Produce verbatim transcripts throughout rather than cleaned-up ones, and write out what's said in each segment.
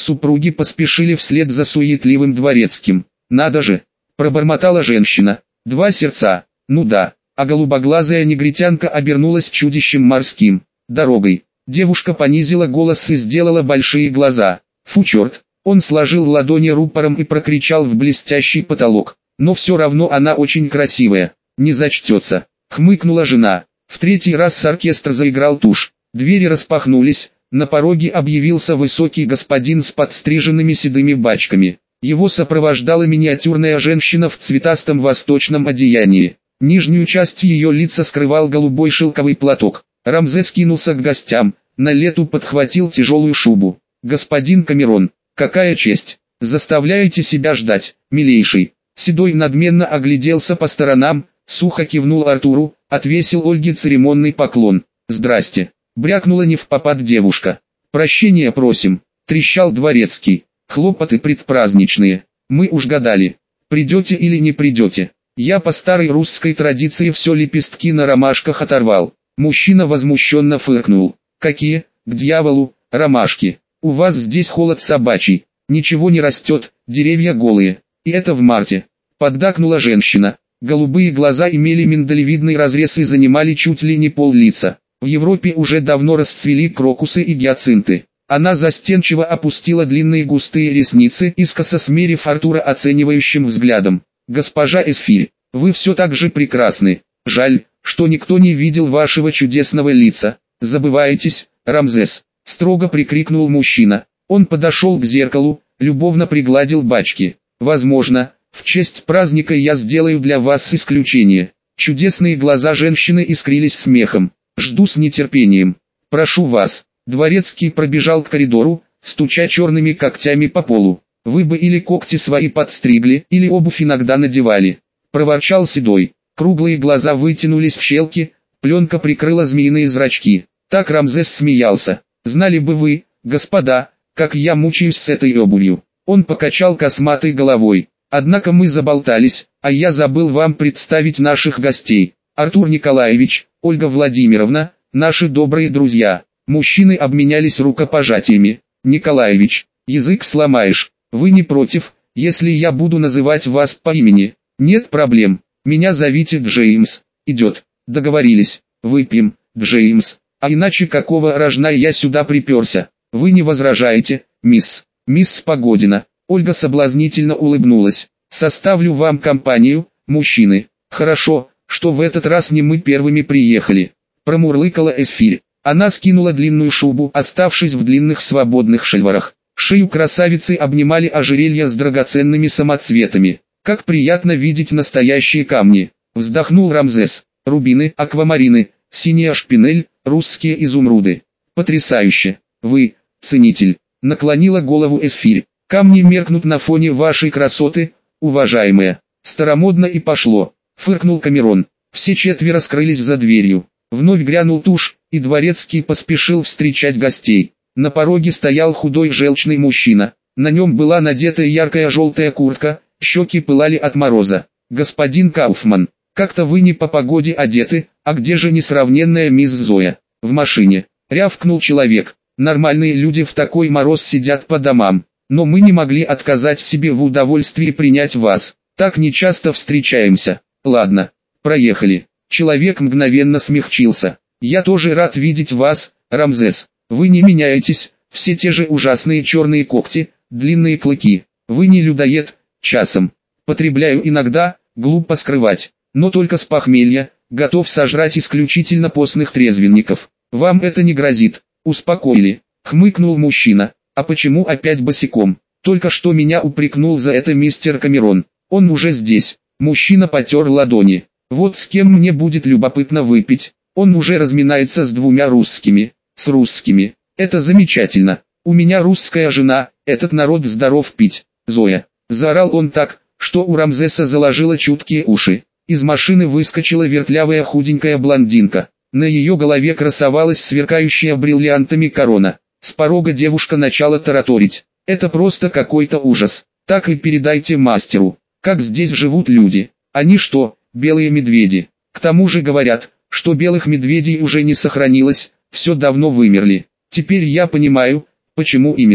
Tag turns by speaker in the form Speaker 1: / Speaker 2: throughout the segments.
Speaker 1: супруги поспешили вслед за суетливым дворецким. «Надо же!» – пробормотала женщина. «Два сердца, ну да». А голубоглазая негритянка обернулась чудищем морским. «Дорогой». Девушка понизила голос и сделала большие глаза. «Фу, черт!» Он сложил ладони рупором и прокричал в блестящий потолок. «Но все равно она очень красивая. Не зачтется», — хмыкнула жена. В третий раз оркестр заиграл тушь. Двери распахнулись, на пороге объявился высокий господин с подстриженными седыми бачками. Его сопровождала миниатюрная женщина в цветастом восточном одеянии. Нижнюю часть ее лица скрывал голубой шелковый платок. Рамзес кинулся к гостям, на лету подхватил тяжелую шубу. «Господин Камерон, какая честь! Заставляете себя ждать, милейший!» Седой надменно огляделся по сторонам, сухо кивнул Артуру, отвесил Ольге церемонный поклон. «Здрасте!» — брякнула невпопад девушка. «Прощения просим!» — трещал дворецкий. «Хлопоты предпраздничные. Мы уж гадали, придете или не придете. Я по старой русской традиции все лепестки на ромашках оторвал». Мужчина возмущенно фыркнул. «Какие, к дьяволу, ромашки? У вас здесь холод собачий. Ничего не растет, деревья голые. И это в марте». Поддакнула женщина. Голубые глаза имели миндалевидный разрез и занимали чуть ли не пол лица. В Европе уже давно расцвели крокусы и гиацинты. Она застенчиво опустила длинные густые ресницы, искоса смерив Артура оценивающим взглядом. «Госпожа Эсфирь, вы все так же прекрасны. Жаль, что никто не видел вашего чудесного лица. Забываетесь, Рамзес», — строго прикрикнул мужчина. Он подошел к зеркалу, любовно пригладил бачки. «Возможно, в честь праздника я сделаю для вас исключение». Чудесные глаза женщины искрились смехом. «Жду с нетерпением. Прошу вас». Дворецкий пробежал к коридору, стуча черными когтями по полу. «Вы бы или когти свои подстригли, или обувь иногда надевали», — проворчал Седой. Круглые глаза вытянулись в щелки, пленка прикрыла змеиные зрачки. Так Рамзес смеялся. «Знали бы вы, господа, как я мучаюсь с этой обувью». Он покачал косматой головой. «Однако мы заболтались, а я забыл вам представить наших гостей. Артур Николаевич, Ольга Владимировна, наши добрые друзья». Мужчины обменялись рукопожатиями. «Николаевич, язык сломаешь. Вы не против, если я буду называть вас по имени?» «Нет проблем. Меня зовите Джеймс». «Идет. Договорились. Выпьем, Джеймс. А иначе какого рожна я сюда приперся? Вы не возражаете, мисс?» «Мисс Погодина». Ольга соблазнительно улыбнулась. «Составлю вам компанию, мужчины». «Хорошо, что в этот раз не мы первыми приехали», — промурлыкала Эсфирь. Она скинула длинную шубу, оставшись в длинных свободных шальварах. Шею красавицы обнимали ожерелья с драгоценными самоцветами. «Как приятно видеть настоящие камни», — вздохнул Рамзес. «Рубины, аквамарины, синяя шпинель, русские изумруды. Потрясающе. Вы, ценитель», — наклонила голову Эсфирь. «Камни меркнут на фоне вашей красоты, уважаемая». «Старомодно и пошло», — фыркнул Камерон. Все четверо скрылись за дверью. Вновь грянул тушь, и дворецкий поспешил встречать гостей. На пороге стоял худой желчный мужчина. На нем была надета яркая желтая куртка, щеки пылали от мороза. «Господин Кауфман, как-то вы не по погоде одеты, а где же несравненная мисс Зоя?» «В машине», — рявкнул человек. «Нормальные люди в такой мороз сидят по домам, но мы не могли отказать себе в удовольствии принять вас. Так нечасто встречаемся. Ладно, проехали». Человек мгновенно смягчился. «Я тоже рад видеть вас, Рамзес. Вы не меняетесь, все те же ужасные черные когти, длинные клыки. Вы не людоед, часом. Потребляю иногда, глупо скрывать, но только с похмелья, готов сожрать исключительно постных трезвенников. Вам это не грозит». «Успокоили», — хмыкнул мужчина. «А почему опять босиком? Только что меня упрекнул за это мистер Камерон. Он уже здесь». Мужчина потер ладони. «Вот с кем мне будет любопытно выпить. Он уже разминается с двумя русскими». «С русскими. Это замечательно. У меня русская жена, этот народ здоров пить. Зоя». Заорал он так, что у Рамзеса заложило чуткие уши. Из машины выскочила вертлявая худенькая блондинка. На ее голове красовалась сверкающая бриллиантами корона. С порога девушка начала тараторить. «Это просто какой-то ужас. Так и передайте мастеру, как здесь живут люди. Они что, белые медведи? К тому же говорят, что белых медведей уже не сохранилось, все давно вымерли. Теперь я понимаю, почему именно.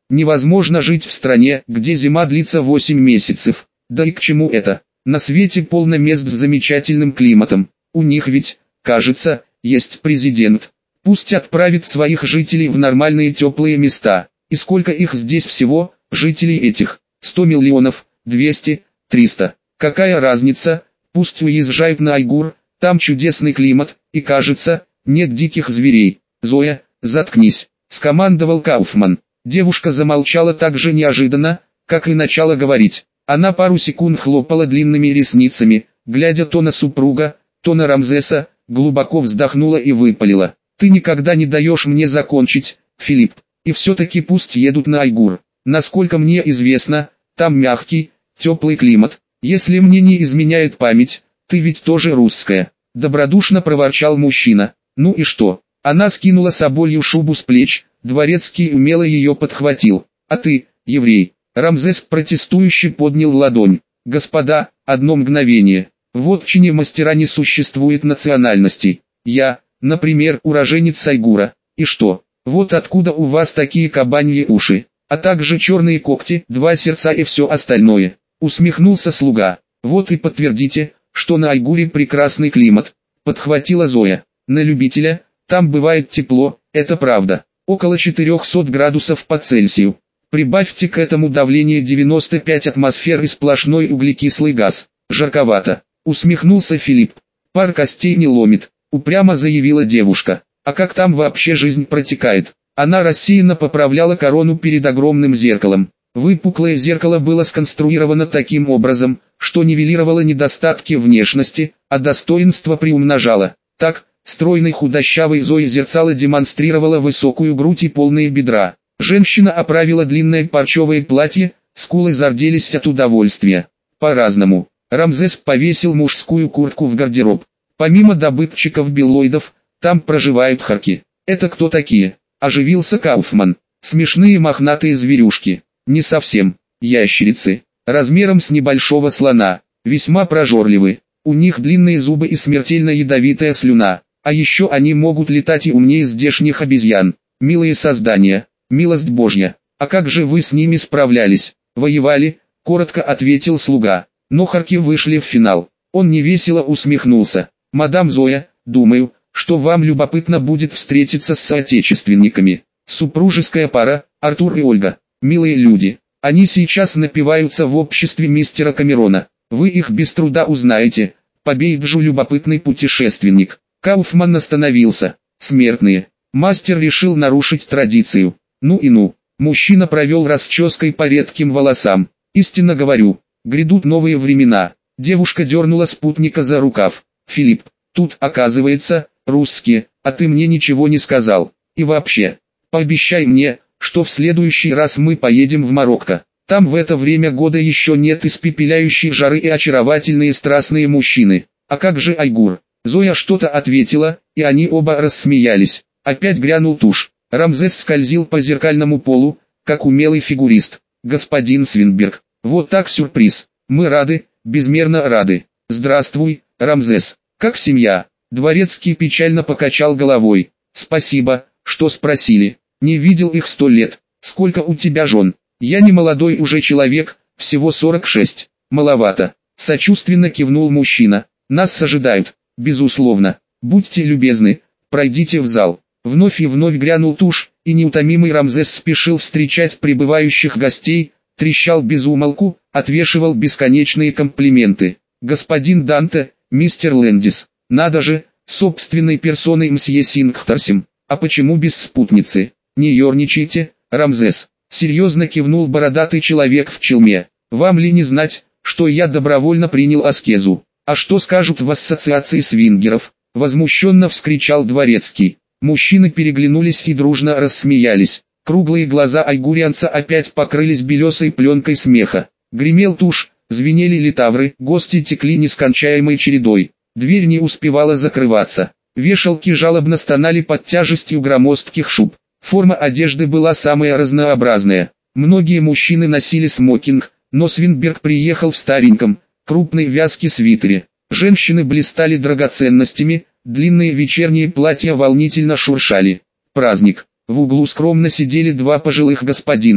Speaker 1: Невозможно жить в стране, где зима длится восемь месяцев. Да и к чему это? На свете полно мест с замечательным климатом. У них ведь, кажется, есть президент. Пусть отправит своих жителей в нормальные теплые места. И сколько их здесь всего, жителей этих? сто миллионов, двести, триста. Какая разница? Пусть уезжают на Айгур, там чудесный климат, и кажется, нет диких зверей. Зоя, заткнись, скомандовал Кауфман. Девушка замолчала так же неожиданно, как и начала говорить. Она пару секунд хлопала длинными ресницами, глядя то на супруга, то на Рамзеса, глубоко вздохнула и выпалила. «Ты никогда не даешь мне закончить, Филипп, и все-таки пусть едут на Айгур. Насколько мне известно, там мягкий, теплый климат. Если мне не изменяет память, ты ведь тоже русская», — добродушно проворчал мужчина. «Ну и что?» Она скинула соболью шубу с плеч, Дворецкий умело ее подхватил. «А ты, еврей?» Рамзес протестующе поднял ладонь. «Господа, одно мгновение. В вотчине мастера не существует национальностей. Я, например, уроженец Айгура. И что? Вот откуда у вас такие кабаньи уши, а также черные когти, два сердца и все остальное». Усмехнулся слуга. «Вот и подтвердите, что на Айгуре прекрасный климат», — подхватила Зоя. «На любителя, там бывает тепло, это правда. Около четырехсот градусов по Цельсию. Прибавьте к этому давление девяносто пять атмосфер и сплошной углекислый газ. Жарковато», — усмехнулся Филипп. «Пар костей не ломит», — упрямо заявила девушка. «А как там вообще жизнь протекает?» Она рассеянно поправляла корону перед огромным зеркалом. Выпуклое зеркало было сконструировано таким образом, что нивелировало недостатки внешности, а достоинство приумножало. Так, стройной худощавой Зои зерцало демонстрировало высокую грудь и полные бедра. Женщина оправила длинное парчевое платье, скулы зарделись от удовольствия. По-разному. Рамзес повесил мужскую куртку в гардероб. Помимо добытчиков-беллоидов, там проживают харки. «Это кто такие?» – оживился Кауфман. «Смешные мохнатые зверюшки». «Не совсем. Ящерицы. Размером с небольшого слона. Весьма прожорливы. У них длинные зубы и смертельно ядовитая слюна. А еще они могут летать и умнее здешних обезьян. Милые создания. Милость Божья. А как же вы с ними справлялись?» «Воевали», — коротко ответил слуга. Но харки вышли в финал. Он невесело усмехнулся. «Мадам Зоя, думаю, что вам любопытно будет встретиться с соотечественниками. Супружеская пара, Артур и Ольга. Милые люди. Они сейчас напиваются в обществе мистера Камерона. Вы их без труда узнаете. Побейджу любопытный путешественник». Кауфман остановился. «Смертные». Мастер решил нарушить традицию. «Ну и ну». Мужчина провел расческой по редким волосам. «Истинно говорю, грядут новые времена». Девушка дернула спутника за рукав. «Филипп, тут, оказывается, русские, а ты мне ничего не сказал. И вообще, пообещай мне, что в следующий раз мы поедем в Марокко. Там в это время года еще нет испепеляющей жары и очаровательные страстные мужчины. А как же Айгур?» Зоя что-то ответила, и они оба рассмеялись. Опять грянул тушь. Рамзес скользил по зеркальному полу, как умелый фигурист. «Господин Свинберг, вот так сюрприз. Мы рады, безмерно рады. Здравствуй, Рамзес. Как семья?» Дворецкий печально покачал головой. «Спасибо, что спросили. Не видел их сто лет. Сколько у тебя жен?» «Я не молодой уже человек, всего сорок шесть. Маловато». Сочувственно кивнул мужчина. «Нас ожидают, безусловно. Будьте любезны, пройдите в зал». Вновь и вновь грянул тушь, и неутомимый Рамзес спешил встречать прибывающих гостей, трещал без умолку, отвешивал бесконечные комплименты. «Господин Данте, мистер Лэндис, надо же, собственной персоной мсье Сингхтарсим, а почему без спутницы? Не ерничайте, Рамзес», серьезно кивнул бородатый человек в челме. «Вам ли не знать, что я добровольно принял аскезу? А что скажут в ассоциации свингеров?» Возмущенно вскричал Дворецкий. Мужчины переглянулись и дружно рассмеялись. Круглые глаза айгурянца опять покрылись белесой пленкой смеха. Гремел тушь, звенели литавры, гости текли нескончаемой чередой. Дверь не успевала закрываться. Вешалки жалобно стонали под тяжестью громоздких шуб. Форма одежды была самая разнообразная. Многие мужчины носили смокинг, но Свинберг приехал в стареньком, крупной вязке свитере. Женщины блистали драгоценностями, длинные вечерние платья волнительно шуршали. Праздник. В углу скромно сидели два пожилых господина,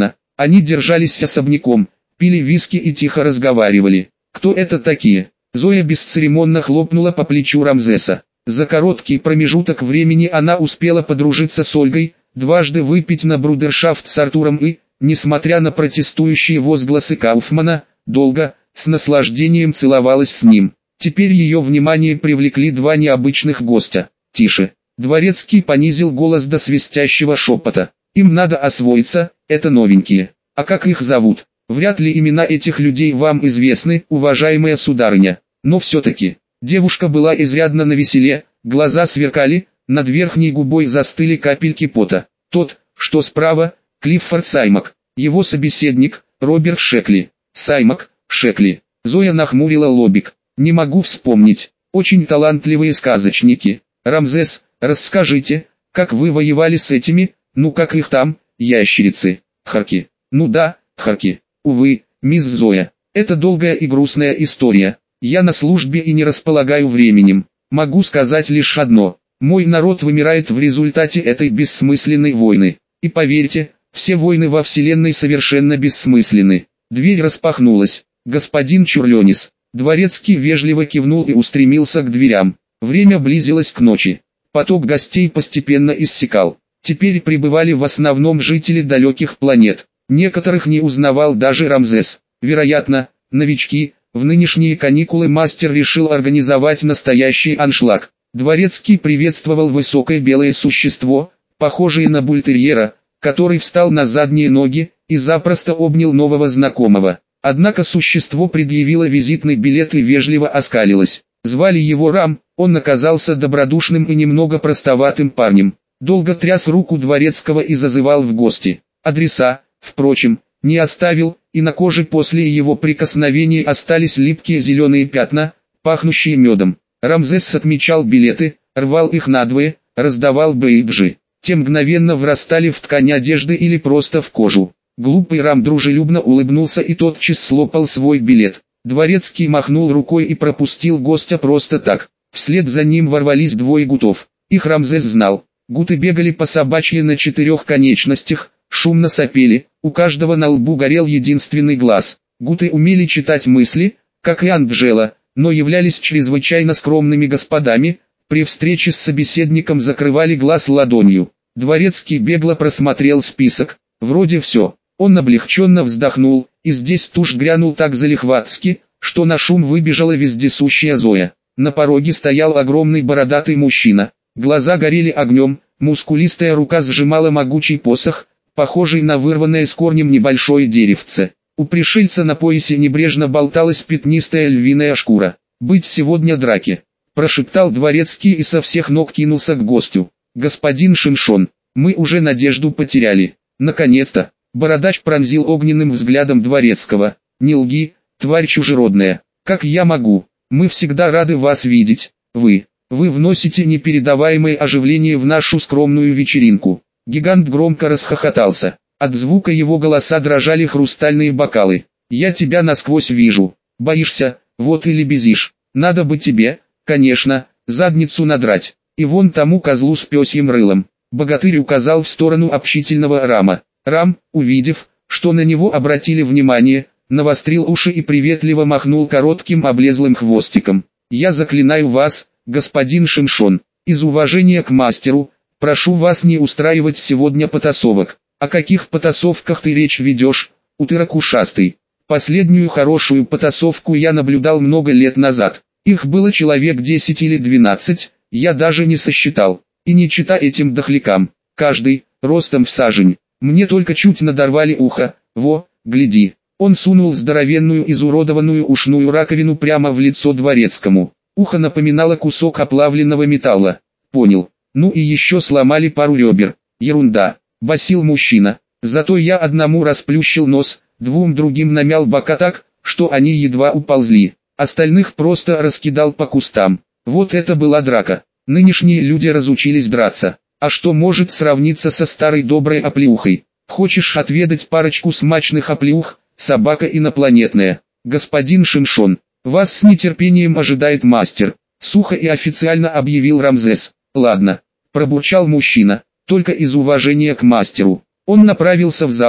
Speaker 1: Они держались особняком, пили виски и тихо разговаривали. «Кто это такие?» Зоя бесцеремонно хлопнула по плечу Рамзеса. За короткий промежуток времени она успела подружиться с Ольгой, дважды выпить на брудершафт с Артуром и, несмотря на протестующие возгласы Кауфмана, долго, с наслаждением целовалась с ним. Теперь ее внимание привлекли два необычных гостя. «Тише!» Дворецкий понизил голос до свистящего шепота. «Им надо освоиться, это новенькие. А как их зовут? Вряд ли имена этих людей вам известны, уважаемая сударыня. Но все-таки». Девушка была изрядно навеселе, глаза сверкали, над верхней губой застыли капельки пота. Тот, что справа, Клиффорд Саймак. Его собеседник, Роберт Шекли. Саймак, Шекли. Зоя нахмурила лобик. «Не могу вспомнить. Очень талантливые сказочники. Рамзес, расскажите, как вы воевали с этими, ну как их там, ящерицы, Харки?» «Ну да, Харки. Увы, мисс Зоя, это долгая и грустная история. Я на службе и не располагаю временем. Могу сказать лишь одно. Мой народ вымирает в результате этой бессмысленной войны. И поверьте, все войны во Вселенной совершенно бессмысленны». Дверь распахнулась. «Господин Чурленис». Дворецкий вежливо кивнул и устремился к дверям. Время близилось к ночи. Поток гостей постепенно иссякал. Теперь прибывали в основном жители далеких планет. Некоторых не узнавал даже Рамзес. Вероятно, новички. В нынешние каникулы мастер решил организовать настоящий аншлаг. Дворецкий приветствовал высокое белое существо, похожее на бультерьера, который встал на задние ноги и запросто обнял нового знакомого. Однако существо предъявило визитный билет и вежливо оскалилось. Звали его Рам, он оказался добродушным и немного простоватым парнем. Долго тряс руку Дворецкого и зазывал в гости. Адреса, впрочем, не оставил, и на коже после его прикосновений остались липкие зеленые пятна, пахнущие медом. Рамзес отмечал билеты, рвал их надвое, раздавал бейджи. Те мгновенно врастали в ткань одежды или просто в кожу. Глупый Рам дружелюбно улыбнулся и тотчас слопал свой билет. Дворецкий махнул рукой и пропустил гостя просто так. Вслед за ним ворвались двое гутов. Их Рамзес знал. Гуты бегали по собачьи на четырех конечностях, шумно сопели, у каждого на лбу горел единственный глаз. Гуты умели читать мысли, как и Анджела, но являлись чрезвычайно скромными господами, при встрече с собеседником закрывали глаз ладонью. Дворецкий бегло просмотрел список, вроде все. Он облегченно вздохнул, и здесь тушь грянул так залихватски, что на шум выбежала вездесущая Зоя. На пороге стоял огромный бородатый мужчина. Глаза горели огнем, мускулистая рука сжимала могучий посох, похожий на вырванное с корнем небольшое деревце. У пришельца на поясе небрежно болталась пятнистая львиная шкура. «Быть сегодня драке», — прошептал Дворецкий и со всех ног кинулся к гостю. «Господин Шиншон, мы уже надежду потеряли. Наконец-то!» Бородач пронзил огненным взглядом Дворецкого. «Не лги, тварь чужеродная. Как я могу? Мы всегда рады вас видеть. Вы, вы вносите непередаваемое оживление в нашу скромную вечеринку». Гигант громко расхохотался. От звука его голоса дрожали хрустальные бокалы. «Я тебя насквозь вижу. Боишься, вот и лебезишь. Надо бы тебе, конечно, задницу надрать. И вон тому козлу с пёсьим рылом». Богатырь указал в сторону общительного Рама. Рам, увидев, что на него обратили внимание, навострил уши и приветливо махнул коротким облезлым хвостиком. «Я заклинаю вас, господин Шиншон, из уважения к мастеру, прошу вас не устраивать сегодня потасовок». «О каких потасовках ты речь ведешь, утырок ушастый? Последнюю хорошую потасовку я наблюдал много лет назад. Их было человек десять или двенадцать, я даже не сосчитал. И не чита этим дохлякам, каждый, ростом в сажень. Мне только чуть надорвали ухо, во, гляди». Он сунул здоровенную изуродованную ушную раковину прямо в лицо Дворецкому. Ухо напоминало кусок оплавленного металла. «Понял. Ну и еще сломали пару ребер. Ерунда», — басил мужчина. «Зато я одному расплющил нос, двум другим намял бока так, что они едва уползли. Остальных просто раскидал по кустам. Вот это была драка. Нынешние люди разучились драться. А что может сравниться со старой доброй оплеухой? Хочешь отведать парочку смачных оплеух, собака инопланетная? Господин Шиншон, вас с нетерпением ожидает мастер», — сухо и официально объявил Рамзес. «Ладно», — пробурчал мужчина, — «только из уважения к мастеру». Он направился в зал,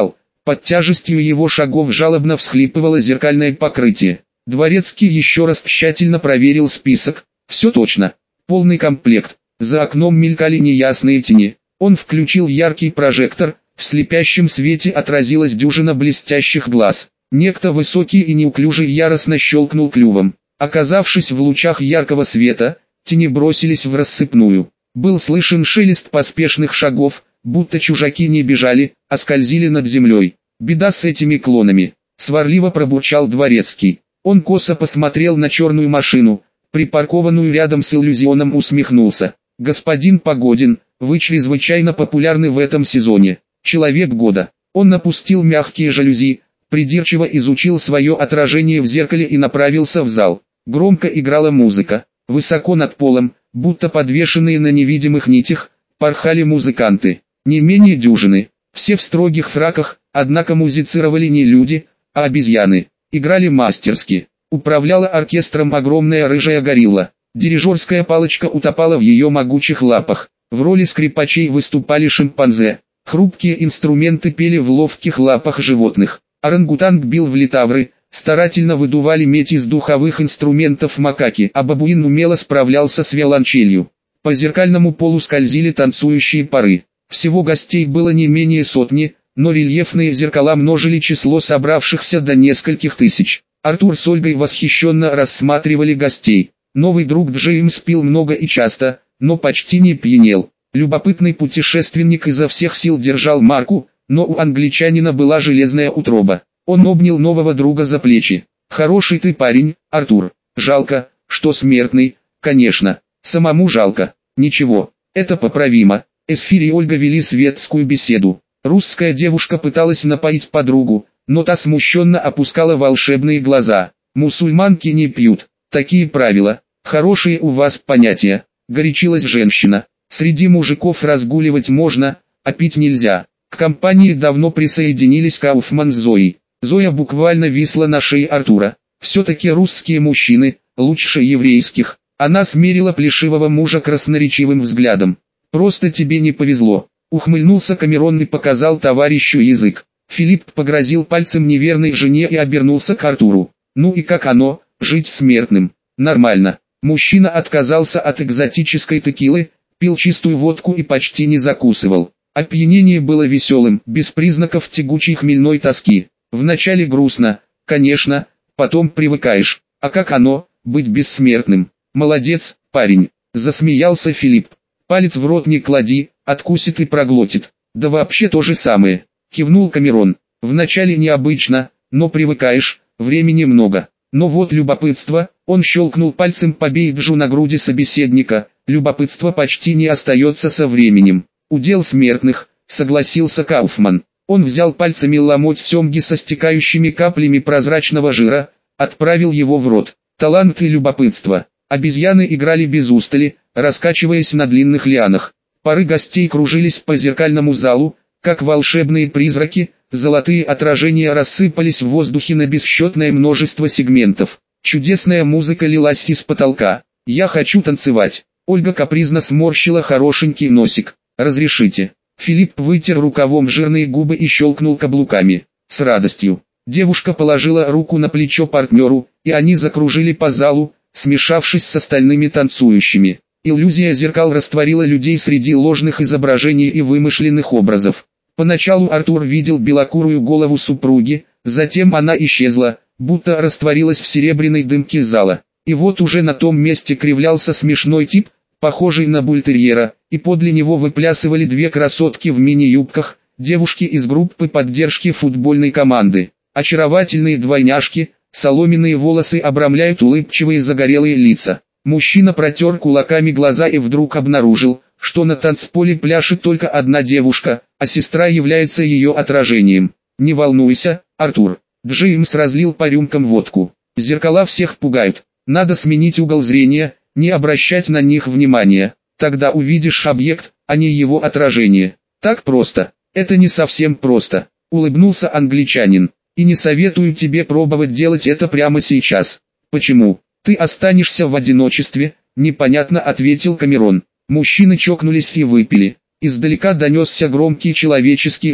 Speaker 1: Под тяжестью его шагов жалобно всхлипывало зеркальное покрытие. Дворецкий еще раз тщательно проверил список. Все точно. Полный комплект. За окном мелькали неясные тени. Он включил яркий прожектор. В слепящем свете отразилась дюжина блестящих глаз. Некто высокий и неуклюжий яростно щелкнул клювом. Оказавшись в лучах яркого света, тени бросились в рассыпную. Был слышен шелест поспешных шагов, будто чужаки не бежали, а скользили над землей. Беда с этими клонами. Сварливо пробурчал Дворецкий. Он косо посмотрел на черную машину, припаркованную рядом с иллюзионом, усмехнулся. «Господин Погодин, вы чрезвычайно популярны в этом сезоне. Человек года». Он напустил мягкие жалюзи, придирчиво изучил свое отражение в зеркале и направился в зал. Громко играла музыка. Высоко над полом, будто подвешенные на невидимых нитях, порхали музыканты. Не менее дюжины. Все в строгих фраках, однако музицировали не люди, а обезьяны. Играли мастерски. Управляла оркестром огромная рыжая горилла. Дирижерская палочка утопала в ее могучих лапах. В роли скрипачей выступали шимпанзе. Хрупкие инструменты пели в ловких лапах животных. Орангутанг бил в литавры, старательно выдували медь из духовых инструментов макаки, а бабуин умело справлялся с виолончелью. По зеркальному полу скользили танцующие пары. Всего гостей было не менее сотни, но рельефные зеркала множили число собравшихся до нескольких тысяч. Артур с Ольгой восхищенно рассматривали гостей. Новый друг Джеймс пил много и часто, но почти не пьянел. Любопытный путешественник изо всех сил держал марку, но у англичанина была железная утроба. Он обнял нового друга за плечи. «Хороший ты парень, Артур. Жалко, что смертный, конечно. Самому жалко. Ничего, это поправимо». Эсфирь и Ольга вели светскую беседу. Русская девушка пыталась напоить подругу, но та смущенно опускала волшебные глаза. «Мусульманки не пьют. Такие правила. Хорошие у вас понятия», — горячилась женщина. «Среди мужиков разгуливать можно, а пить нельзя». К компании давно присоединились Кауфман с Зоей. Зоя буквально висла на шее Артура. «Все-таки русские мужчины, лучше еврейских». Она смерила плешивого мужа красноречивым взглядом. «Просто тебе не повезло». Ухмыльнулся Камерон и показал товарищу язык. Филипп погрозил пальцем неверной жене и обернулся к Артуру. «Ну и как оно, жить смертным?» «Нормально». Мужчина отказался от экзотической текилы, пил чистую водку и почти не закусывал. Опьянение было веселым, без признаков тягучей хмельной тоски. Вначале грустно, конечно, потом привыкаешь. А как оно, быть бессмертным? Молодец, парень, засмеялся Филипп. Палец в рот не клади, откусит и проглотит. Да вообще то же самое, кивнул Камерон. Вначале необычно, но привыкаешь, времени много. Но вот любопытство, он щелкнул пальцем по бейджу на груди собеседника, любопытство почти не остается со временем. «Удел смертных», — согласился Кауфман. Он взял пальцами ломоть семги со стекающими каплями прозрачного жира, отправил его в рот. Талант и любопытство. Обезьяны играли без устали, раскачиваясь на длинных лианах. Пары гостей кружились по зеркальному залу, как волшебные призраки, золотые отражения рассыпались в воздухе на бесчетное множество сегментов. Чудесная музыка лилась из потолка. «Я хочу танцевать». Ольга капризно сморщила хорошенький носик. «Разрешите». Филипп вытер рукавом жирные губы и щелкнул каблуками. С радостью. Девушка положила руку на плечо партнеру, и они закружили по залу, смешавшись с остальными танцующими. Иллюзия зеркал растворила людей среди ложных изображений и вымышленных образов. Поначалу Артур видел белокурую голову супруги, затем она исчезла, будто растворилась в серебряной дымке зала. И вот уже на том месте кривлялся смешной тип, похожий на бультерьера, и подле него выплясывали две красотки в мини-юбках, девушки из группы поддержки футбольной команды. Очаровательные двойняшки, соломенные волосы обрамляют улыбчивые загорелые лица. Мужчина протер кулаками глаза и вдруг обнаружил, что на танцполе пляшет только одна девушка, а сестра является ее отражением. «Не волнуйся, Артур». Джеймс разлил по рюмкам водку. «Зеркала всех пугают. Надо сменить угол зрения, не обращать на них внимания. Тогда увидишь объект, а не его отражение. Так просто». «Это не совсем просто», — улыбнулся англичанин. «И не советую тебе пробовать делать это прямо сейчас». «Почему? Ты останешься в одиночестве», — непонятно ответил Камерон. Мужчины чокнулись и выпили. Издалека донесся громкий человеческий рев.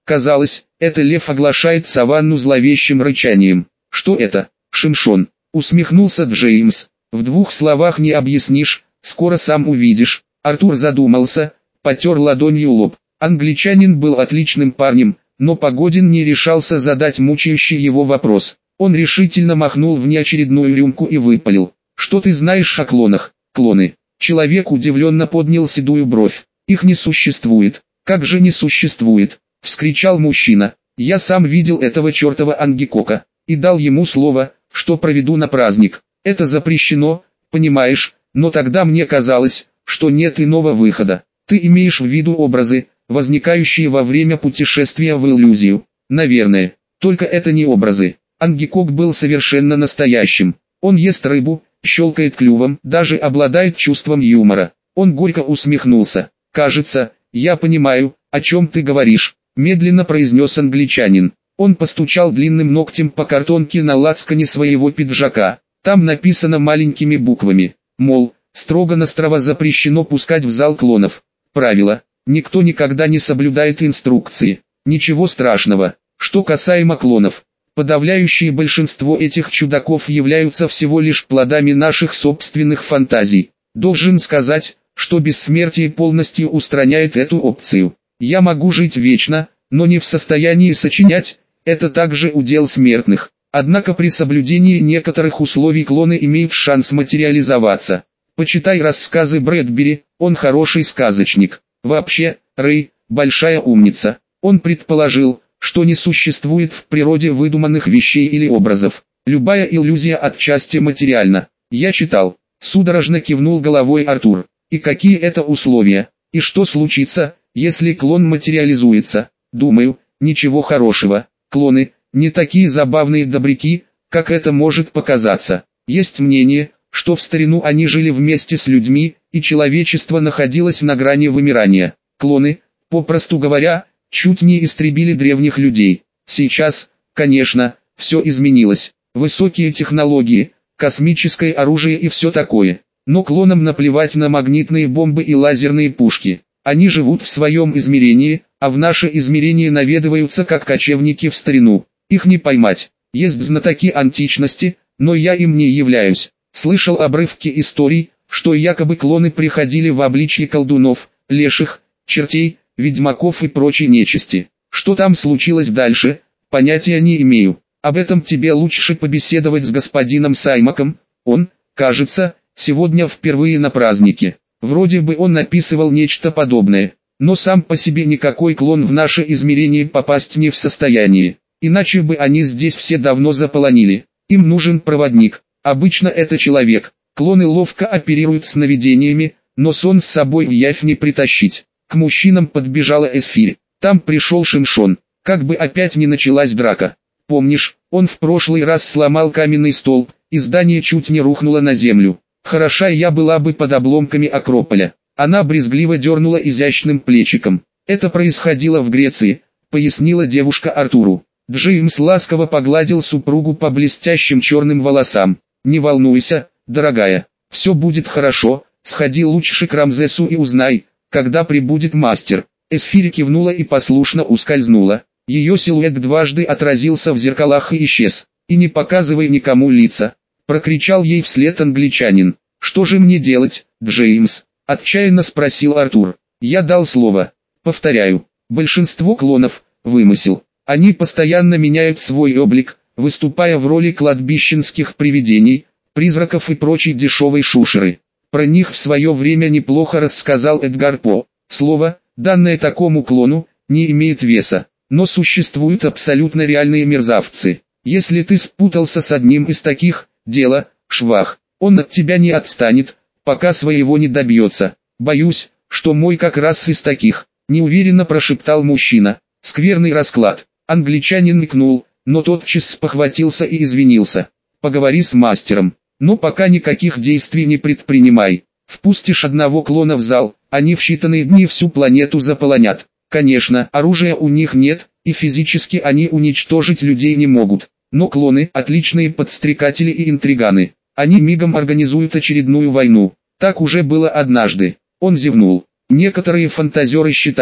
Speaker 1: Казалось, это лев оглашает саванну зловещим рычанием. Что это, Шимшон? Усмехнулся Джеймс. В двух словах не объяснишь, скоро сам увидишь. Артур задумался, потер ладонью лоб. Англичанин был отличным парнем, но Погодин не решался задать мучающий его вопрос. Он решительно махнул в неочередную рюмку и выпалил. Что ты знаешь о клонах? Клоны. Человек удивленно поднял седую бровь. Их не существует. Как же не существует? Вскричал мужчина. Я сам видел этого чертова Ангикока и дал ему слово, что проведу на праздник. Это запрещено, понимаешь, но тогда мне казалось, что нет иного выхода. Ты имеешь в виду образы, возникающие во время путешествия в иллюзию? Наверное. Только это не образы. Ангикок был совершенно настоящим. Он ест рыбу, щелкает клювом, даже обладает чувством юмора. Он горько усмехнулся. «Кажется, я понимаю, о чем ты говоришь», — медленно произнес англичанин. Он постучал длинным ногтем по картонке на лацкане своего пиджака. Там написано маленькими буквами, мол, строго-настрого запрещено пускать в зал клонов. Правило. Никто никогда не соблюдает инструкции. Ничего страшного. Что касаемо клонов, подавляющее большинство этих чудаков являются всего лишь плодами наших собственных фантазий. Должен сказать, что бессмертие полностью устраняет эту опцию. Я могу жить вечно, но не в состоянии сочинять, это также удел смертных. Однако при соблюдении некоторых условий клоны имеют шанс материализоваться. Почитай рассказы Брэдбери, он хороший сказочник. Вообще, Рэй – большая умница. Он предположил, что не существует в природе выдуманных вещей или образов. Любая иллюзия отчасти материальна. Я читал. Судорожно кивнул головой Артур. И какие это условия? И что случится, если клон материализуется? Думаю, ничего хорошего. Клоны – не такие забавные добряки, как это может показаться. Есть мнение, что в старину они жили вместе с людьми, и человечество находилось на грани вымирания. Клоны, попросту говоря, чуть не истребили древних людей. Сейчас, конечно, все изменилось. Высокие технологии, космическое оружие и все такое. Но клонам наплевать на магнитные бомбы и лазерные пушки. Они живут в своем измерении, а в наше измерение наведываются как кочевники в старину. Их не поймать. Есть знатоки античности, но я им не являюсь. Слышал обрывки историй, что якобы клоны приходили в обличье колдунов, леших, чертей, ведьмаков и прочей нечисти. Что там случилось дальше, понятия не имею. Об этом тебе лучше побеседовать с господином Саймаком. Он, кажется, сегодня впервые на празднике. Вроде бы он написывал нечто подобное, но сам по себе никакой клон в наше измерение попасть не в состоянии. Иначе бы они здесь все давно заполонили. Им нужен проводник. Обычно это человек. Клоны ловко оперируют сновидениями, но сон с собой в явь не притащить. К мужчинам подбежала Эсфирь. Там пришел Шимшон. Как бы опять не началась драка. Помнишь, он в прошлый раз сломал каменный столб, и здание чуть не рухнуло на землю. Хороша я была бы под обломками Акрополя. Она брезгливо дернула изящным плечиком. Это происходило в Греции, пояснила девушка Артуру. Джеймс ласково погладил супругу по блестящим черным волосам. «Не волнуйся, дорогая, все будет хорошо, сходи лучше к Рамзесу и узнай, когда прибудет мастер». Эсфирь кивнула и послушно ускользнула. Ее силуэт дважды отразился в зеркалах и исчез. «И не показывай никому лица», — прокричал ей вслед англичанин. «Что же мне делать, Джеймс?» — отчаянно спросил Артур. «Я дал слово. Повторяю, большинство клонов — вымысел. Они постоянно меняют свой облик, выступая в роли кладбищенских привидений, призраков и прочей дешевой шушеры. Про них в свое время неплохо рассказал Эдгар По. Слово, данное такому клону, не имеет веса, но существуют абсолютно реальные мерзавцы. Если ты спутался с одним из таких, дело, швах, он от тебя не отстанет, пока своего не добьется. Боюсь, что мой как раз из таких», — неуверенно прошептал мужчина. «Скверный расклад». Англичанин икнул, но тотчас спохватился и извинился. «Поговори с мастером, но пока никаких действий не предпринимай. Впустишь одного клона в зал, они в считанные дни всю планету заполонят. Конечно, оружия у них нет, и физически они уничтожить людей не могут. Но клоны – отличные подстрекатели и интриганы. Они мигом организуют очередную войну. Так уже было однажды». Он зевнул. «Некоторые фантазеры считают,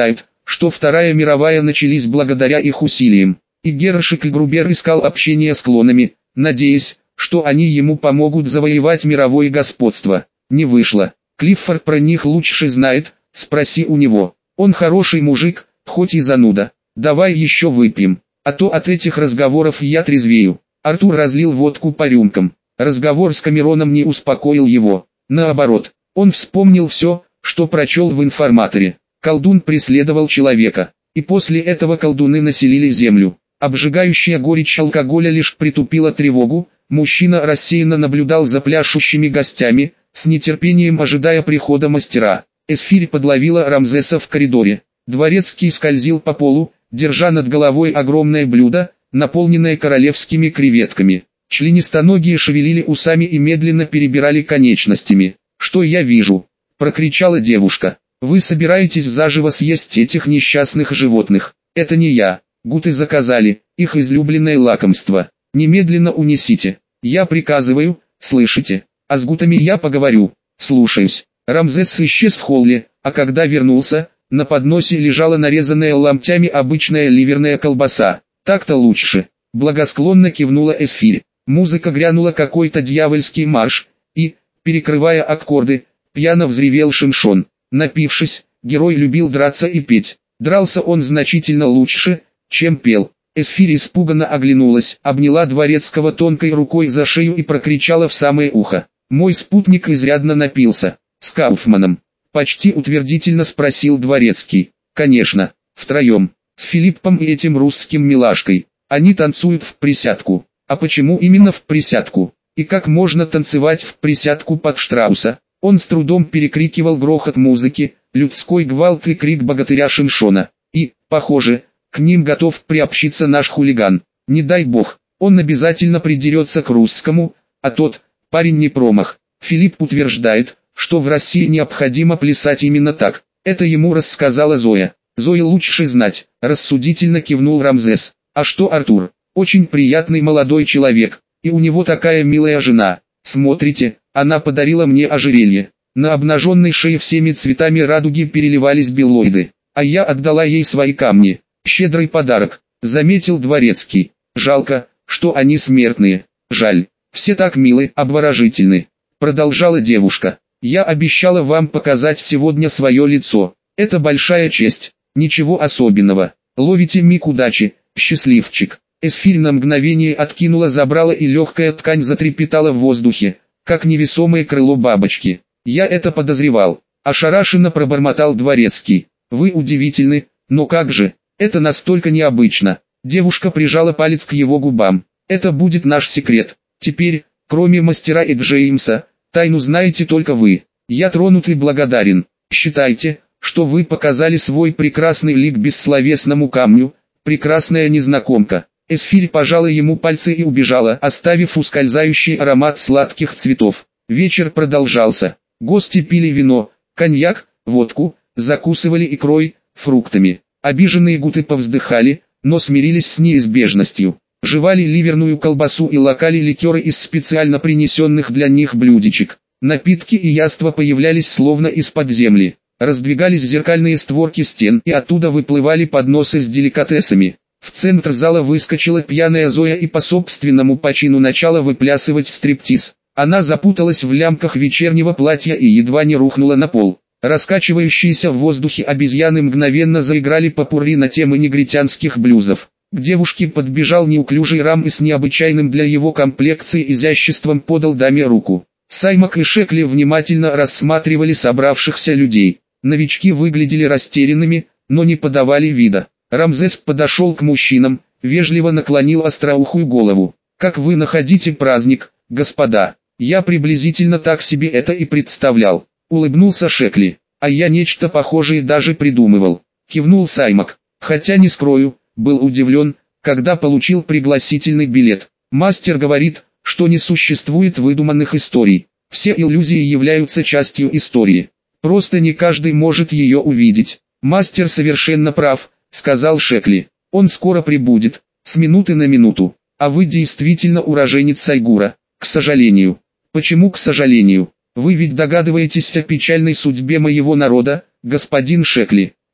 Speaker 1: что Вторая мировая начались благодаря их усилиям. И Гершик и Грубер искал общение с клонами, надеясь, что они ему помогут завоевать мировое господство. Не вышло. Клиффорд про них лучше знает, спроси у него. Он хороший мужик, хоть и зануда. Давай еще выпьем, а то от этих разговоров я трезвею. Артур разлил водку по рюмкам. Разговор с Камероном не успокоил его. Наоборот, он вспомнил все, что прочел в информаторе. Колдун преследовал человека, и после этого колдуны населили землю. Обжигающая горечь алкоголя лишь притупила тревогу. Мужчина рассеянно наблюдал за пляшущими гостями, с нетерпением ожидая прихода мастера. Эсфирь подловила Рамзеса в коридоре. Дворецкий скользил по полу, держа над головой огромное блюдо, наполненное королевскими креветками. Членистоногие шевелили усами и медленно перебирали конечностями. «Что я вижу?» – прокричала девушка. «Вы собираетесь заживо съесть этих несчастных животных? Это не я. Гуты заказали, их излюбленное лакомство. Немедленно унесите. Я приказываю, слышите? А с гутами я поговорю. Слушаюсь». Рамзес исчез в холле, а когда вернулся, на подносе лежала нарезанная ломтями обычная ливерная колбаса. «Так-то лучше», – благосклонно кивнула Эсфирь. Музыка грянула какой-то дьявольский марш, и, перекрывая аккорды, пьяно взревел Шимшон. Напившись, герой любил драться и петь. Дрался он значительно лучше, чем пел. Эсфирь испуганно оглянулась, обняла Дворецкого тонкой рукой за шею и прокричала в самое ухо. «Мой спутник изрядно напился. С Кауфманом?» Почти утвердительно спросил Дворецкий. «Конечно, втроем, с Филиппом и этим русским милашкой. Они танцуют в присядку». «А почему именно в присядку? И как можно танцевать в присядку под Штрауса?» Он с трудом перекрикивал грохот музыки, людской гвалт и крик богатыря Шимшона. И, похоже, к ним готов приобщиться наш хулиган. Не дай бог, он обязательно придерется к русскому, а тот, парень не промах. Филипп утверждает, что в России необходимо плясать именно так. Это ему рассказала Зоя. Зоя лучше знать, рассудительно кивнул Рамзес. А что Артур? Очень приятный молодой человек, и у него такая милая жена. Смотрите, она подарила мне ожерелье. На обнаженной шее всеми цветами радуги переливались белоиды, а я отдала ей свои камни. Щедрый подарок, заметил Дворецкий. Жалко, что они смертные. Жаль, все так милы, обворожительны. Продолжала девушка. Я обещала вам показать сегодня свое лицо. Это большая честь, ничего особенного. Ловите миг удачи, счастливчик. Эсфирь на мгновение откинула забрала, и легкая ткань затрепетала в воздухе, как невесомое крыло бабочки. «Я это подозревал», – ошарашенно пробормотал Дворецкий. «Вы удивительны, но как же, это настолько необычно». Девушка прижала палец к его губам. «Это будет наш секрет. Теперь, кроме мастера и Джеймса, тайну знаете только вы. Я тронут и благодарен. Считайте, что вы показали свой прекрасный лик бессловесному камню, прекрасная незнакомка». Эсфирь пожала ему пальцы и убежала, оставив ускользающий аромат сладких цветов. Вечер продолжался. Гости пили вино, коньяк, водку, закусывали икрой, фруктами. Обиженные гуты повздыхали, но смирились с неизбежностью. Жевали ливерную колбасу и лакали ликеры из специально принесенных для них блюдечек. Напитки и яства появлялись словно из-под земли. Раздвигались зеркальные створки стен, и оттуда выплывали подносы с деликатесами. В центр зала выскочила пьяная Зоя и по собственному почину начала выплясывать стриптиз. Она запуталась в лямках вечернего платья и едва не рухнула на пол. Раскачивающиеся в воздухе обезьяны мгновенно заиграли попурри на темы негритянских блюзов. К девушке подбежал неуклюжий Рам и с необычайным для его комплекции изяществом подал даме руку. Саймак и Шекли внимательно рассматривали собравшихся людей. Новички выглядели растерянными, но не подавали вида. Рамзес подошел к мужчинам, вежливо наклонил остроухую голову. «Как вы находите праздник, господа?» «Я приблизительно так себе это и представлял», — улыбнулся Шекли. «А я нечто похожее даже придумывал», — кивнул Саймак. «Хотя не скрою, был удивлен, когда получил пригласительный билет. Мастер говорит, что не существует выдуманных историй. Все иллюзии являются частью истории. Просто не каждый может ее увидеть». «Мастер совершенно прав», — сказал Шекли. «Он скоро прибудет, с минуты на минуту. А вы действительно уроженец Сайгура?» «К сожалению». «Почему к сожалению? Вы ведь догадываетесь о печальной судьбе моего народа, господин Шекли».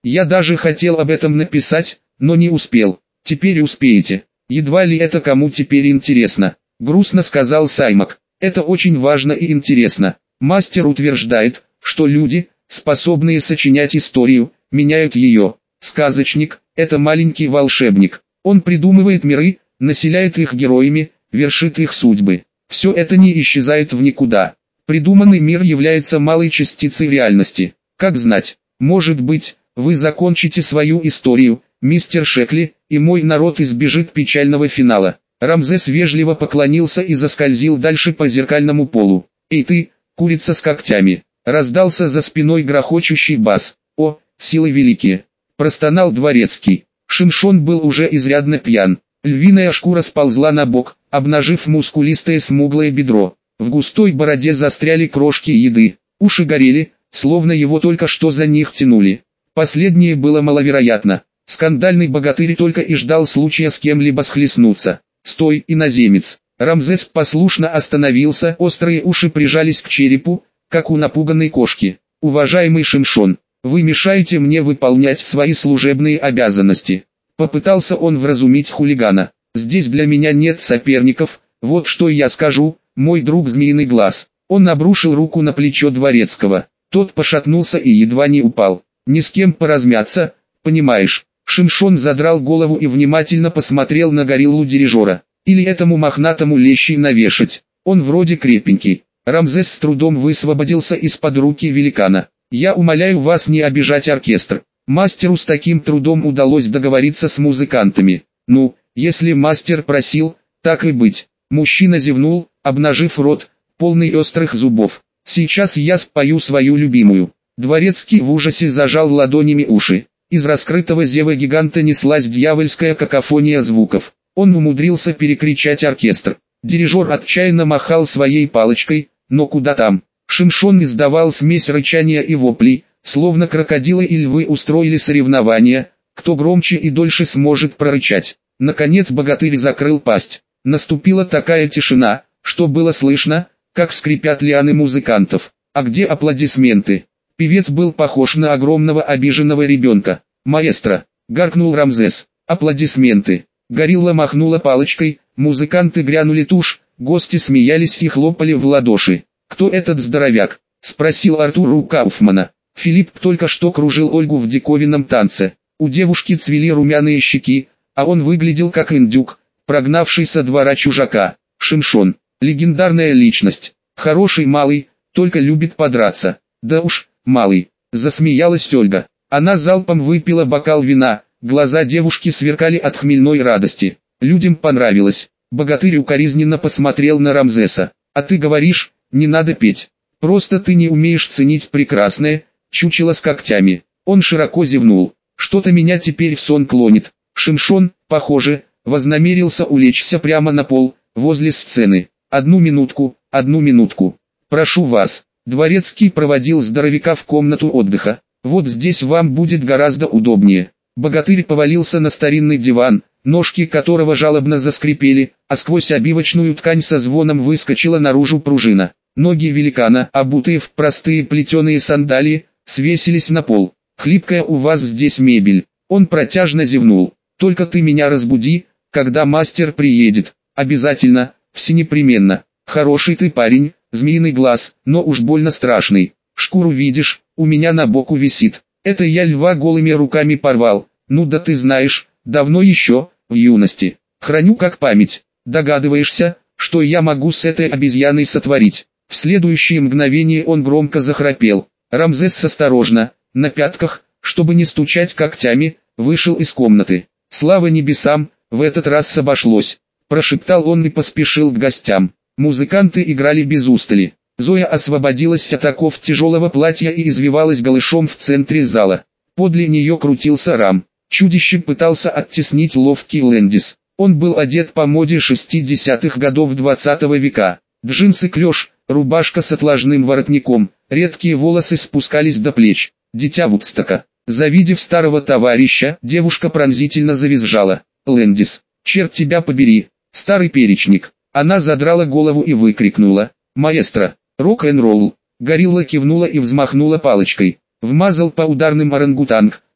Speaker 1: Я даже хотел об этом написать, но не успел. Теперь успеете. Едва ли это кому теперь интересно. Грустно сказал Саймак. Это очень важно и интересно. Мастер утверждает, что люди, способные сочинять историю, меняют ее. Сказочник – это маленький волшебник. Он придумывает миры, населяет их героями, вершит их судьбы. Все это не исчезает в никуда. Придуманный мир является малой частицей реальности. Как знать, может быть, вы закончите свою историю, мистер Шекли, и мой народ избежит печального финала. Рамзес вежливо поклонился и заскользил дальше по зеркальному полу. «Эй ты, курица с когтями!» Раздался за спиной грохочущий бас. «О, силы великие!» Простонал дворецкий. Шимшон был уже изрядно пьян. Львиная шкура сползла на бок, обнажив мускулистое смуглое бедро. В густой бороде застряли крошки еды. Уши горели, словно его только что за них тянули. Последнее было маловероятно. Скандальный богатырь только и ждал случая с кем-либо схлестнуться. «Стой, иноземец!» Рамзес послушно остановился, острые уши прижались к черепу, как у напуганной кошки. «Уважаемый Шимшон, вы мешаете мне выполнять свои служебные обязанности». Попытался он вразумить хулигана. «Здесь для меня нет соперников, вот что я скажу, мой друг Змеиный Глаз». Он обрушил руку на плечо дворецкого. Тот пошатнулся и едва не упал. «Ни с кем поразмяться, понимаешь?» Шимшон задрал голову и внимательно посмотрел на гориллу дирижера. «Или этому мохнатому лещи навешать? Он вроде крепенький». Рамзес с трудом высвободился из-под руки великана. «Я умоляю вас не обижать оркестр». Мастеру с таким трудом удалось договориться с музыкантами. «Ну, если мастер просил, так и быть». Мужчина зевнул, обнажив рот, полный острых зубов. «Сейчас я спою свою любимую». Дворецкий в ужасе зажал ладонями уши. Из раскрытого зева гиганта неслась дьявольская какофония звуков. Он умудрился перекричать оркестр. Дирижер отчаянно махал своей палочкой, но куда там. Шимшон издавал смесь рычания и воплей, словно крокодилы и львы устроили соревнования, кто громче и дольше сможет прорычать. Наконец богатырь закрыл пасть. Наступила такая тишина, что было слышно, как скрипят лианы музыкантов. А где аплодисменты? Певец был похож на огромного обиженного ребенка. «Маэстро!» — гаркнул Рамзес. «Аплодисменты!» Горилла махнула палочкой, музыканты грянули тушь, гости смеялись и хлопали в ладоши. «Кто этот здоровяк?» — спросил Артур у Кауфмана. Филипп только что кружил Ольгу в диковинном танце. У девушки цвели румяные щеки, а он выглядел как индюк, прогнавший со двора чужака. Шимшон, легендарная личность, хороший малый, только любит подраться. Да уж, малый, засмеялась Ольга. Она залпом выпила бокал вина, глаза девушки сверкали от хмельной радости. Людям понравилось. Богатырь укоризненно посмотрел на Рамзеса. «А ты говоришь, не надо петь. Просто ты не умеешь ценить прекрасное, чучело с когтями». Он широко зевнул. «Что-то меня теперь в сон клонит». Шимшон, похоже, вознамерился улечься прямо на пол, возле сцены. «Одну минутку, одну минутку. Прошу вас». Дворецкий проводил здоровяка в комнату отдыха. «Вот здесь вам будет гораздо удобнее». Богатырь повалился на старинный диван, ножки которого жалобно заскрипели, а сквозь обивочную ткань со звоном выскочила наружу пружина. Ноги великана, обутые в простые плетеные сандалии, свесились на пол. «Хлипкая у вас здесь мебель». Он протяжно зевнул. «Только ты меня разбуди, когда мастер приедет. Обязательно, всенепременно. Хороший ты парень, Змеиный Глаз, но уж больно страшный. Шкуру видишь, у меня на боку висит. Это я льва голыми руками порвал. Ну да ты знаешь, давно еще, в юности. Храню как память. Догадываешься, что я могу с этой обезьяной сотворить?» В следующее мгновение он громко захрапел. Рамзес осторожно, на пятках, чтобы не стучать когтями, вышел из комнаты. «Слава небесам, в этот раз обошлось», – прошептал он и поспешил к гостям. Музыканты играли без устали. Зоя освободилась от оков тяжелого платья и извивалась голышом в центре зала. Подле нее крутился Рам. Чудище пытался оттеснить ловкий Лэндис. Он был одет по моде шестидесятых годов двадцатого века. Джинсы клеш, рубашка с отложным воротником, редкие волосы спускались до плеч. Дитя Вудстока. Завидев старого товарища, девушка пронзительно завизжала. «Лэндис, черт тебя побери, старый перечник!» Она задрала голову и выкрикнула. «Маэстро, рок-н-ролл!» Горилла кивнула и взмахнула палочкой. Вмазал по ударным орангутанг,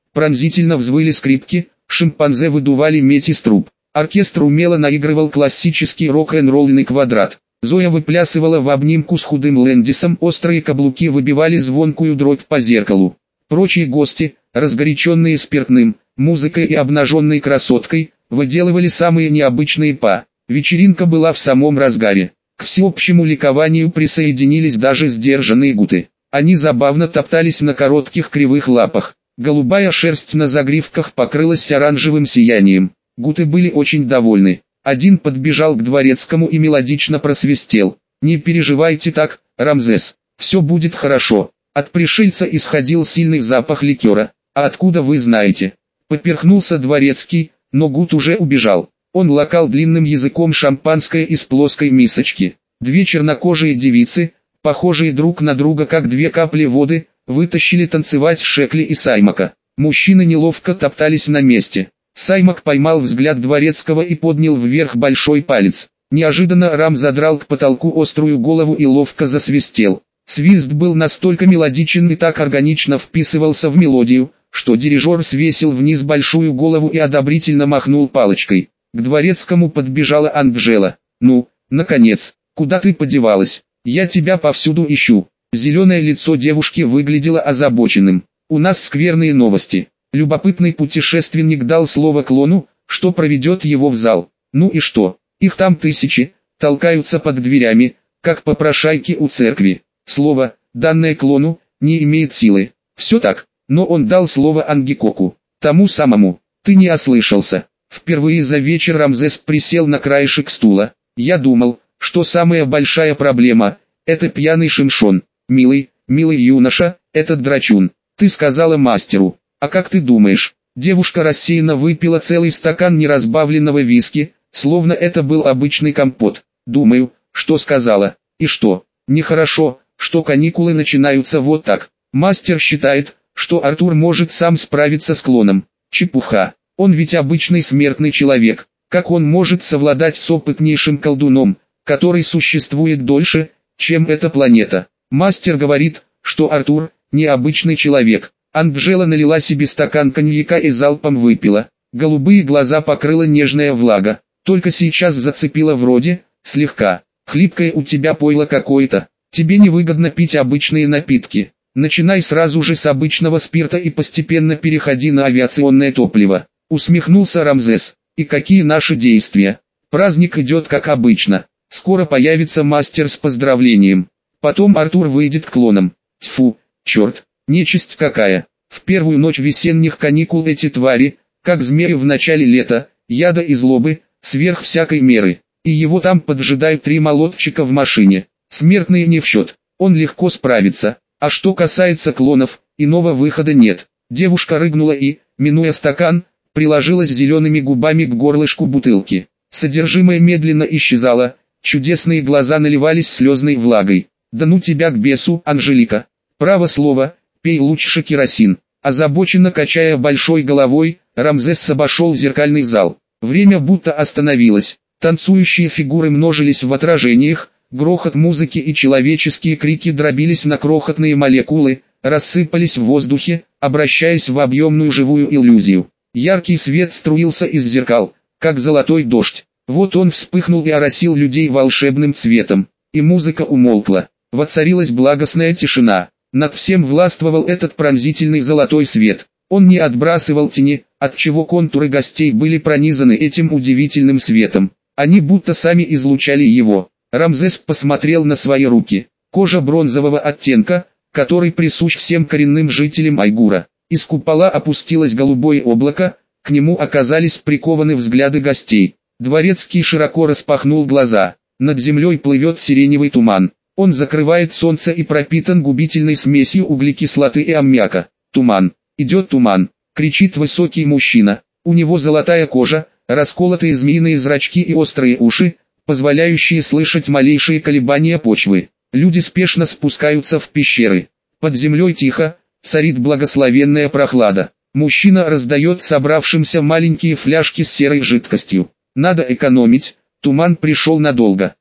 Speaker 1: Пронзительно взвыли скрипки, шимпанзе выдували медь из труб. Оркестр умело наигрывал классический рок-н-ролльный квадрат. Зоя выплясывала в обнимку с худым Лэндисом, острые каблуки выбивали звонкую дробь по зеркалу. Прочие гости, разгоряченные спиртным, музыкой и обнаженной красоткой, выделывали самые необычные па. Вечеринка была в самом разгаре. К всеобщему ликованию присоединились даже сдержанные гуты. Они забавно топтались на коротких кривых лапах. Голубая шерсть на загривках покрылась оранжевым сиянием. Гуты были очень довольны. Один подбежал к дворецкому и мелодично просвистел: «Не переживайте так, Рамзес, все будет хорошо». От пришельца исходил сильный запах ликера. «А откуда вы знаете?» Поперхнулся дворецкий, но Гут уже убежал. Он лакал длинным языком шампанское из плоской мисочки. Две чернокожие девицы, похожие друг на друга как две капли воды, вытащили танцевать Шекли и Саймака. Мужчины неловко топтались на месте. Саймак поймал взгляд дворецкого и поднял вверх большой палец. Неожиданно Рам задрал к потолку острую голову и ловко засвистел. Свист был настолько мелодичен и так органично вписывался в мелодию, что дирижер свесил вниз большую голову и одобрительно махнул палочкой. К дворецкому подбежала Анджела. «Ну, наконец, куда ты подевалась? Я тебя повсюду ищу». Зеленое лицо девушки выглядело озабоченным. «У нас скверные новости». Любопытный путешественник дал слово клону, что проведет его в зал. «Ну и что? Их там тысячи, толкаются под дверями, как попрошайки у церкви. Слово, данное клону, не имеет силы». «Все так, но он дал слово Ангикоку, тому самому». «Ты не ослышался». Впервые за вечер Рамзес присел на краешек стула. «Я думал, что самая большая проблема – это пьяный Шимшон. Милый, милый юноша, этот драчун. Ты сказала мастеру. А как ты думаешь?» Девушка рассеянно выпила целый стакан неразбавленного виски, словно это был обычный компот. «Думаю, что сказала. И что? Нехорошо, что каникулы начинаются вот так. Мастер считает, что Артур может сам справиться с клоном». «Чепуха. Он ведь обычный смертный человек. Как он может совладать с опытнейшим колдуном, который существует дольше, чем эта планета?» «Мастер говорит, что Артур – необычный человек». Анджела налила себе стакан коньяка и залпом выпила. Голубые глаза покрыла нежная влага. «Только сейчас зацепила вроде, слегка. Хлипкое у тебя пойло какое-то. Тебе невыгодно пить обычные напитки. Начинай сразу же с обычного спирта и постепенно переходи на авиационное топливо». Усмехнулся Рамзес. «И какие наши действия? Праздник идет как обычно. Скоро появится мастер с поздравлением. Потом Артур выйдет к клонам. Тьфу, черт, нечисть какая. В первую ночь весенних каникул эти твари, как змеи в начале лета, яда и злобы, сверх всякой меры. И его там поджидают три молодчика в машине. Смертные не в счет, он легко справится. А что касается клонов, иного выхода нет». Девушка рыгнула и, минуя стакан, приложилась зелеными губами к горлышку бутылки. Содержимое медленно исчезало, чудесные глаза наливались слезной влагой. «Да ну тебя к бесу, Анжелика! Право слово, пей лучше керосин». Озабоченно качая большой головой, Рамзес обошел зеркальный зал. Время будто остановилось. Танцующие фигуры множились в отражениях, грохот музыки и человеческие крики дробились на крохотные молекулы, рассыпались в воздухе, обращаясь в объемную живую иллюзию. Яркий свет струился из зеркал, как золотой дождь. Вот он вспыхнул и оросил людей волшебным цветом, и музыка умолкла. Воцарилась благостная тишина. Над всем властвовал этот пронзительный золотой свет. Он не отбрасывал тени, отчего контуры гостей были пронизаны этим удивительным светом. Они будто сами излучали его. Рамзес посмотрел на свои руки. Кожа бронзового оттенка, который присущ всем коренным жителям Айгура. Из купола опустилось голубое облако, к нему оказались прикованы взгляды гостей. Дворецкий широко распахнул глаза. Над землей плывет сиреневый туман. Он закрывает солнце и пропитан губительной смесью углекислоты и аммиака. «Туман! Идет туман!» — кричит высокий мужчина. У него золотая кожа, расколотые змеиные зрачки и острые уши, позволяющие слышать малейшие колебания почвы. Люди спешно спускаются в пещеры. Под землей тихо, царит благословенная прохлада. Мужчина раздает собравшимся маленькие фляжки с серой жидкостью. Надо экономить, туман пришел надолго.